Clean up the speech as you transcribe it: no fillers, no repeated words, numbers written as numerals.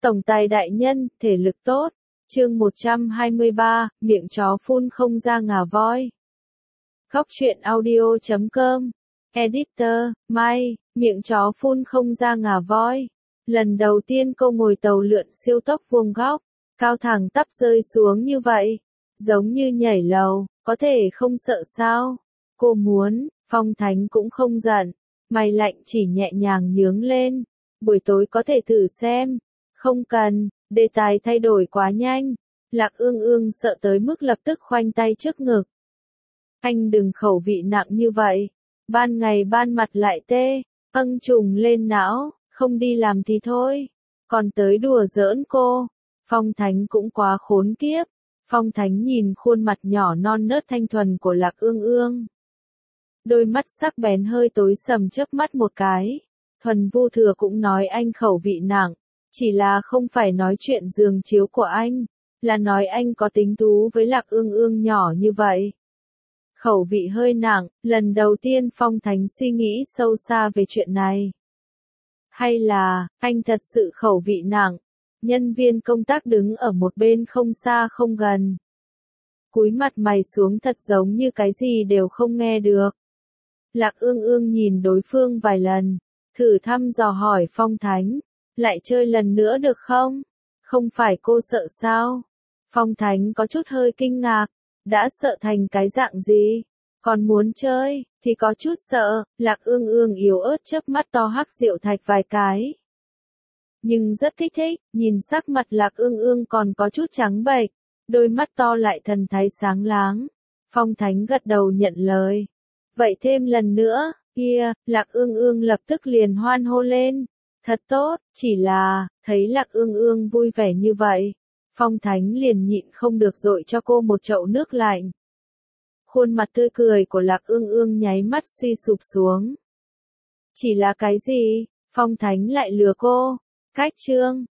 Tổng tài đại nhân, thể lực tốt. Chương 123, miệng chó phun không ra ngà voi. Góc truyện audio.com. Editor, May, miệng chó phun không ra ngà voi. Lần đầu tiên cô ngồi tàu lượn siêu tốc vuông góc, cao thẳng tắp rơi xuống như vậy. Giống như nhảy lầu, có thể không sợ sao? Cô muốn, Phong Thánh cũng không giận. Mày lạnh chỉ nhẹ nhàng nhướng lên. Buổi tối có thể thử xem. Không cần, đề tài thay đổi quá nhanh. Lạc Ương Ương sợ tới mức lập tức khoanh tay trước ngực. Anh đừng khẩu vị nặng như vậy. Ban ngày ban mặt lại tê, trùng lên não, không đi làm thì thôi. Còn tới đùa giỡn cô. Phong Thánh cũng quá khốn kiếp. Phong Thánh nhìn khuôn mặt nhỏ non nớt thanh thuần của Lạc Ương Ương. Đôi mắt sắc bén hơi tối sầm chớp mắt một cái. Thuần Vu Thừa cũng nói anh khẩu vị nặng. Chỉ là không phải nói chuyện giường chiếu của anh, là nói anh có tính thú với Lạc Ương Ương nhỏ như vậy. Khẩu vị hơi nặng, lần đầu tiên Phong Thánh suy nghĩ sâu xa về chuyện này. Hay là, anh thật sự khẩu vị nặng? Nhân viên công tác đứng ở một bên không xa không gần. Cúi mặt mày xuống thật giống như cái gì đều không nghe được. Lạc Ương Ương nhìn đối phương vài lần, thử thăm dò hỏi Phong Thánh. Lại chơi lần nữa được không? Không phải cô sợ sao? Phong Thánh có chút hơi kinh ngạc. Đã sợ thành cái dạng gì? Còn muốn chơi, thì có chút sợ. Lạc Ương Ương yếu ớt chớp mắt to Hắc Diệu Thạch vài cái. Nhưng rất kích thích, nhìn sắc mặt Lạc Ương Ương còn có chút trắng bệch. Đôi mắt to lại thần thái sáng láng. Phong Thánh gật đầu nhận lời. Vậy thêm lần nữa, kia, Lạc Ương Ương lập tức liền hoan hô lên. Thật tốt, chỉ là, thấy Lạc Ương Ương vui vẻ như vậy. Phong Thánh liền nhịn không được dội cho cô một chậu nước lạnh. Khuôn mặt tươi cười của Lạc Ương Ương nháy mắt suy sụp xuống. Chỉ là cái gì? Phong Thánh lại lừa cô. Cách chương.